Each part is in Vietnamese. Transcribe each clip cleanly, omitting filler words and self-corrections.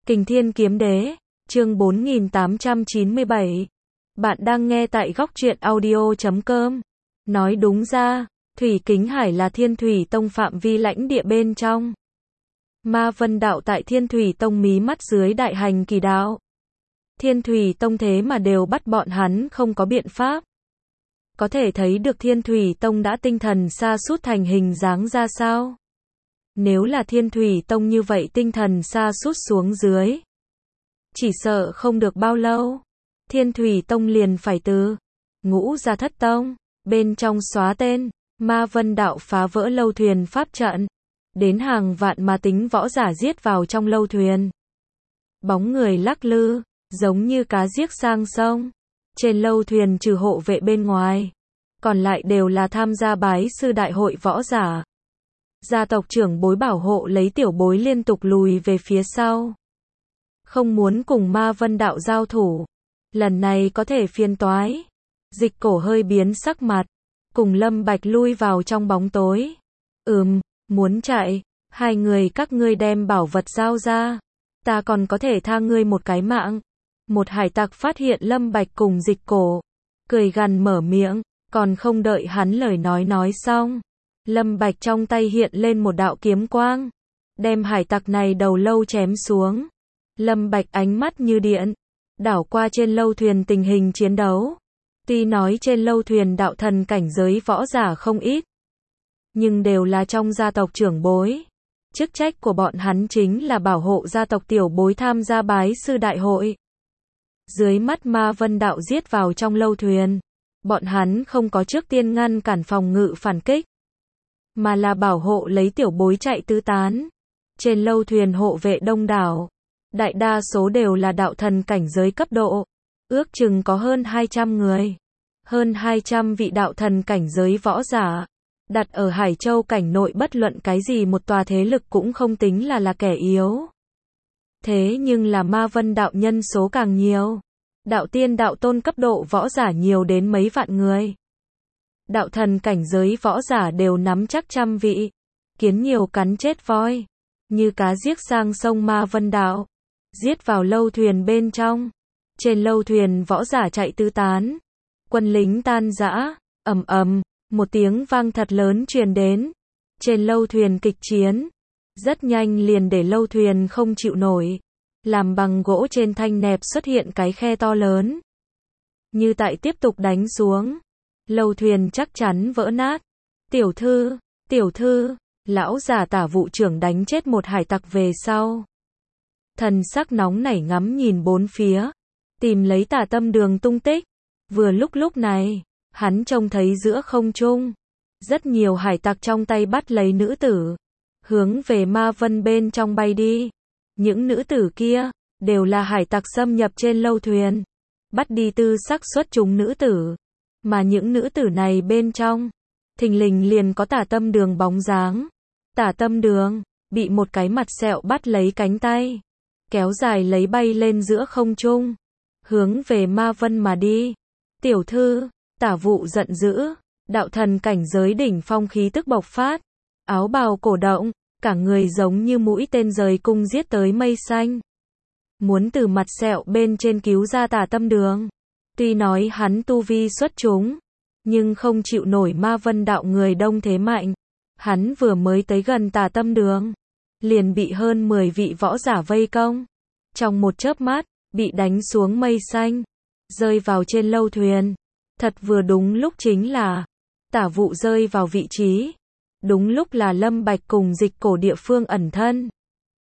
Kình Thiên Kiếm Đế, chương 4897. Bạn đang nghe tại góc truyện audio.com. Nói đúng ra, Thủy Kính Hải là Thiên Thủy Tông phạm vi lãnh địa bên trong. Ma Vân Đạo tại Thiên Thủy Tông mí mắt dưới đại hành kỳ đạo. Thiên Thủy Tông thế mà đều bắt bọn hắn không có biện pháp. Có thể thấy được Thiên Thủy Tông đã tinh thần sa sút thành hình dáng ra sao. Nếu là Thiên Thủy Tông như vậy tinh thần sa sút xuống dưới, chỉ sợ không được bao lâu, Thiên Thủy Tông liền phải từ Ngũ Gia Thất Tông bên trong xóa tên. Ma Vân Đạo phá vỡ lâu thuyền pháp trận, đến hàng vạn mà tính võ giả giết vào trong lâu thuyền. Bóng người lắc lư, giống như cá giết sang sông. Trên lâu thuyền trừ hộ vệ bên ngoài, còn lại đều là tham gia bái sư đại hội võ giả. Gia tộc trưởng bối bảo hộ lấy tiểu bối liên tục lùi về phía sau. Không muốn cùng Ma Vân Đạo giao thủ. Lần này có thể phiền toái. Dịch Cổ hơi biến sắc mặt, cùng Lâm Bạch lui vào trong bóng tối. Muốn chạy, hai người các ngươi đem bảo vật giao ra, ta còn có thể tha ngươi một cái mạng. Một hải tặc phát hiện Lâm Bạch cùng Dịch Cổ, cười gằn mở miệng, còn không đợi hắn lời nói xong. Lâm Bạch trong tay hiện lên một đạo kiếm quang, đem hải tặc này đầu lâu chém xuống. Lâm Bạch ánh mắt như điện, đảo qua trên lâu thuyền tình hình chiến đấu. Tuy nói trên lâu thuyền đạo thần cảnh giới võ giả không ít, nhưng đều là trong gia tộc trưởng bối. Chức trách của bọn hắn chính là bảo hộ gia tộc tiểu bối tham gia bái sư đại hội. Dưới mắt Ma Vân Đạo giết vào trong lâu thuyền, bọn hắn không có trước tiên ngăn cản phòng ngự phản kích, mà là bảo hộ lấy tiểu bối chạy tứ tán. Trên lâu thuyền hộ vệ đông đảo, đại đa số đều là đạo thần cảnh giới cấp độ, ước chừng có hơn 200 người. Hơn 200 vị đạo thần cảnh giới võ giả, đặt ở Hải Châu cảnh nội bất luận cái gì một tòa thế lực cũng không tính là kẻ yếu. Thế nhưng là Ma Vân Đạo nhân số càng nhiều. Đạo tiên đạo tôn cấp độ võ giả nhiều đến mấy vạn người. Đạo thần cảnh giới võ giả đều nắm chắc trăm vị. Kiến nhiều cắn chết voi, như cá giết sang sông Ma Vân Đạo, giết vào lâu thuyền bên trong. Trên lâu thuyền võ giả chạy tứ tán, quân lính tan rã, một tiếng vang thật lớn truyền đến. Trên lâu thuyền kịch chiến, rất nhanh liền để lâu thuyền không chịu nổi. Làm bằng gỗ trên thanh nẹp xuất hiện cái khe to lớn. Như tại tiếp tục đánh xuống, lâu thuyền chắc chắn vỡ nát. Tiểu thư, lão già Tả vụ trưởng đánh chết một hải tặc về sau. Thần sắc nóng nảy ngắm nhìn bốn phía, tìm lấy Tả Tâm Đường tung tích. Vừa lúc này, hắn trông thấy giữa không trung, rất nhiều hải tặc trong tay bắt lấy nữ tử, hướng về Ma Vân bên trong bay đi. Những nữ tử kia, đều là hải tặc xâm nhập trên lâu thuyền, bắt đi tư sắc xuất chúng nữ tử. Mà những nữ tử này bên trong, thình lình liền có Tả Tâm Đường bóng dáng. Tả Tâm Đường, bị một cái mặt sẹo bắt lấy cánh tay, kéo dài lấy bay lên giữa không trung, hướng về Ma Vân mà đi. Tiểu thư, Tả Vụ giận dữ, đạo thần cảnh giới đỉnh phong khí tức bộc phát, áo bào cổ động, cả người giống như mũi tên rời cung giết tới mây xanh. Muốn từ mặt sẹo bên trên cứu ra Tả Tâm Đường. Tuy nói hắn tu vi xuất chúng, nhưng không chịu nổi Ma Vân Đạo người đông thế mạnh. Hắn vừa mới tới gần Tả Tâm Đường, liền bị hơn 10 vị võ giả vây công. Trong một chớp mắt, bị đánh xuống mây xanh, rơi vào trên lâu thuyền. Thật vừa đúng lúc chính là Tả Vụ rơi vào vị trí. Đúng lúc là Lâm Bạch cùng Dịch Cổ địa phương ẩn thân.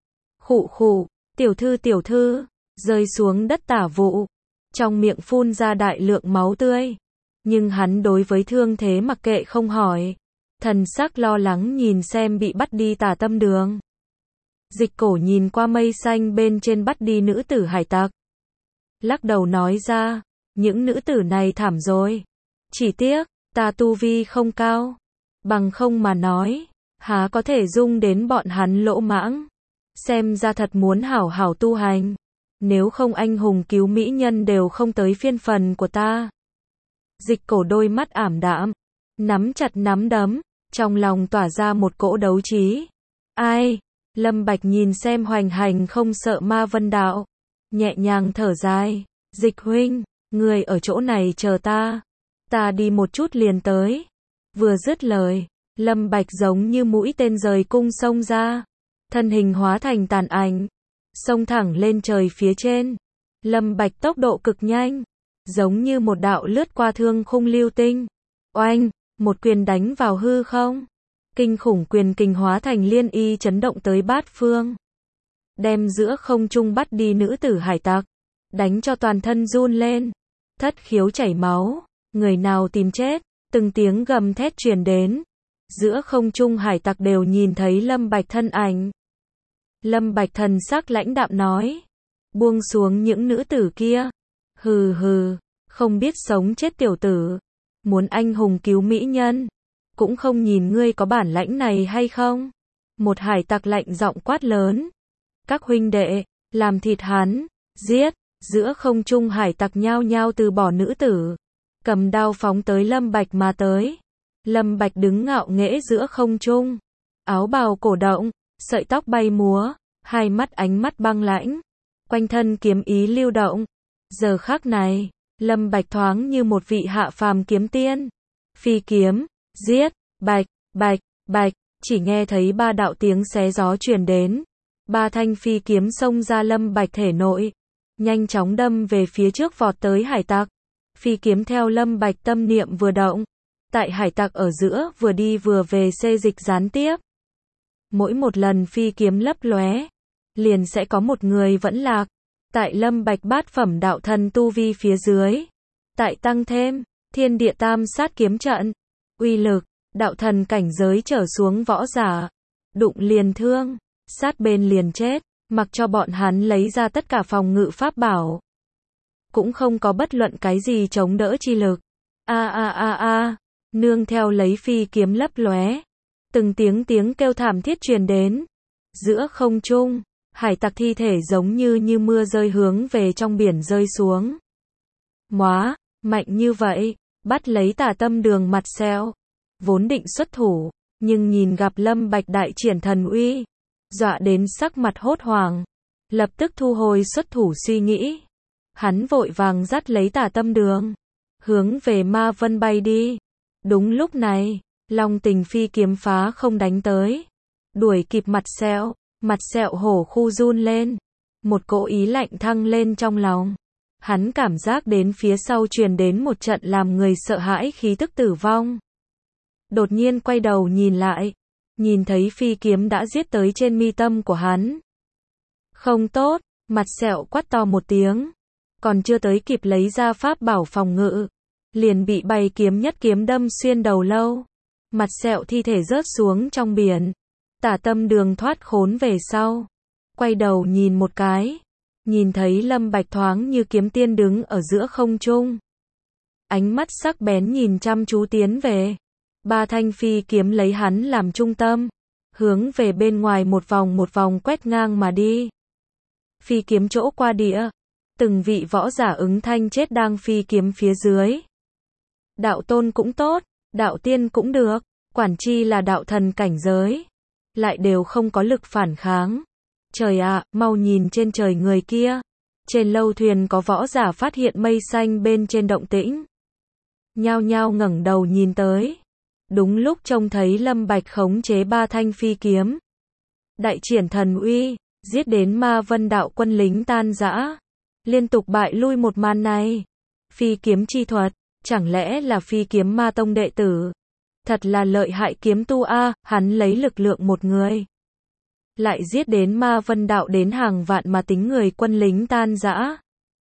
Khụ, tiểu thư, rơi xuống đất Tả Vụ, trong miệng phun ra đại lượng máu tươi. Nhưng hắn đối với thương thế mặc kệ không hỏi, thần sắc lo lắng nhìn xem bị bắt đi Tả Tâm Đường. Dịch Cổ nhìn qua mây xanh bên trên bắt đi nữ tử hải tặc, lắc đầu nói ra, những nữ tử này thảm rồi. Chỉ tiếc, ta tu vi không cao, bằng không mà nói, há có thể dung đến bọn hắn lỗ mãng. Xem ra thật muốn hảo hảo tu hành, nếu không anh hùng cứu mỹ nhân đều không tới phiên phần của ta. Dịch Cổ đôi mắt ảm đạm, nắm chặt nắm đấm, trong lòng tỏa ra một cỗ đấu trí. Ai? Lâm Bạch nhìn xem Hoành Hành không sợ Ma Vân Đạo, nhẹ nhàng thở dài, Dịch huynh, người ở chỗ này chờ ta đi một chút liền tới. Vừa dứt lời, Lâm Bạch giống như mũi tên rời cung xông ra, thân hình hóa thành tàn ảnh, xông thẳng lên trời phía trên. Lâm Bạch tốc độ cực nhanh, giống như một đạo lướt qua thương khung lưu tinh. Oanh, một quyền đánh vào hư không. Kinh khủng quyền kình hóa thành liên y chấn động tới bát phương, đem giữa không trung bắt đi nữ tử hải tặc, đánh cho toàn thân run lên, thất khiếu chảy máu, người nào tìm chết, từng tiếng gầm thét truyền đến. Giữa không trung hải tặc đều nhìn thấy Lâm Bạch thân ảnh. Lâm Bạch thần sắc lãnh đạm nói, buông xuống những nữ tử kia. Hừ hừ, không biết sống chết tiểu tử, muốn anh hùng cứu mỹ nhân, cũng không nhìn ngươi có bản lãnh này hay không. Một hải tặc lạnh giọng quát lớn, các huynh đệ, làm thịt hắn, giết. Giữa không trung hải tặc nhao nhao từ bỏ nữ tử, cầm đao phóng tới Lâm Bạch mà tới. Lâm Bạch đứng ngạo nghễ giữa không trung, áo bào cổ động, sợi tóc bay múa, hai mắt ánh mắt băng lãnh, quanh thân kiếm ý lưu động. Giờ khắc này, Lâm Bạch thoáng như một vị hạ phàm kiếm tiên. Phi kiếm, giết, bạch, bạch, bạch, chỉ nghe thấy ba đạo tiếng xé gió truyền đến. Ba thanh phi kiếm xông ra Lâm Bạch thể nội, nhanh chóng đâm về phía trước vọt tới hải tặc. Phi kiếm theo Lâm Bạch tâm niệm vừa động, tại hải tặc ở giữa vừa đi vừa về xê dịch gián tiếp. Mỗi một lần phi kiếm lấp lóe, liền sẽ có một người vẫn lạc. Tại Lâm Bạch bát phẩm đạo thần tu vi phía dưới, tại tăng thêm thiên địa tam sát kiếm trận, uy lực, đạo thần cảnh giới trở xuống võ giả, đụng liền thương, sát bên liền chết, mặc cho bọn hắn lấy ra tất cả phòng ngự pháp bảo, cũng không có bất luận cái gì chống đỡ chi lực. Nương theo lấy phi kiếm lấp lóe, từng tiếng kêu thảm thiết truyền đến. Giữa không trung, hải tặc thi thể giống như mưa rơi hướng về trong biển rơi xuống. Móa, mạnh như vậy, bắt lấy Tà Tâm Đường mặt sẹo, vốn định xuất thủ, nhưng nhìn gặp Lâm Bạch đại triển thần uy, dọa đến sắc mặt hốt hoảng, lập tức thu hồi xuất thủ suy nghĩ. Hắn vội vàng dắt lấy Tà Tâm Đường, hướng về Ma Vân bay đi. Đúng lúc này, Long Tình phi kiếm phá không đánh tới, đuổi kịp mặt sẹo hổ khu run lên, một cỗ ý lạnh thăng lên trong lòng. Hắn cảm giác đến phía sau truyền đến một trận làm người sợ hãi khí tức tử vong. Đột nhiên quay đầu nhìn lại, nhìn thấy phi kiếm đã giết tới trên mi tâm của hắn. Không tốt, mặt sẹo quát to một tiếng, còn chưa tới kịp lấy ra pháp bảo phòng ngự, liền bị bày kiếm nhất kiếm đâm xuyên đầu lâu. Mặt sẹo thi thể rớt xuống trong biển. Tả Tâm Đường thoát khốn về sau, quay đầu nhìn một cái, nhìn thấy Lâm Bạch thoáng như kiếm tiên đứng ở giữa không trung, ánh mắt sắc bén nhìn chăm chú tiến về. Ba thanh phi kiếm lấy hắn làm trung tâm, hướng về bên ngoài một vòng quét ngang mà đi. Phi kiếm chỗ qua địa, từng vị võ giả ứng thanh chết đang phi kiếm phía dưới. Đạo tôn cũng tốt, đạo tiên cũng được, quản chi là đạo thần cảnh giới, lại đều không có lực phản kháng. Trời ạ, mau nhìn trên trời người kia. Trên lâu thuyền có võ giả phát hiện mây xanh bên trên động tĩnh, nhao nhao ngẩng đầu nhìn tới. Đúng lúc trông thấy Lâm Bạch khống chế ba thanh phi kiếm, đại triển thần uy, giết đến Ma Vân đạo quân lính tan rã, liên tục bại lui một màn này. Phi kiếm chi thuật, chẳng lẽ là phi kiếm Ma tông đệ tử? Thật là lợi hại kiếm tu a, hắn lấy lực lượng một người, lại giết đến Ma Vân đạo đến hàng vạn mà tính người quân lính tan rã.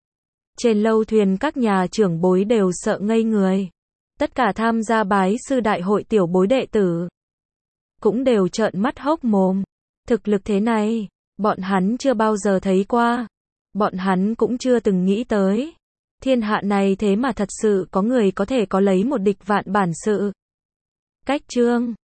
Trên lâu thuyền các nhà trưởng bối đều sợ ngây người. Tất cả tham gia bái sư đại hội tiểu bối đệ tử cũng đều trợn mắt hốc mồm. Thực lực thế này, bọn hắn chưa bao giờ thấy qua. Bọn hắn cũng chưa từng nghĩ tới. Thiên hạ này thế mà thật sự có người có thể có lấy một địch vạn bản sự. Cách chương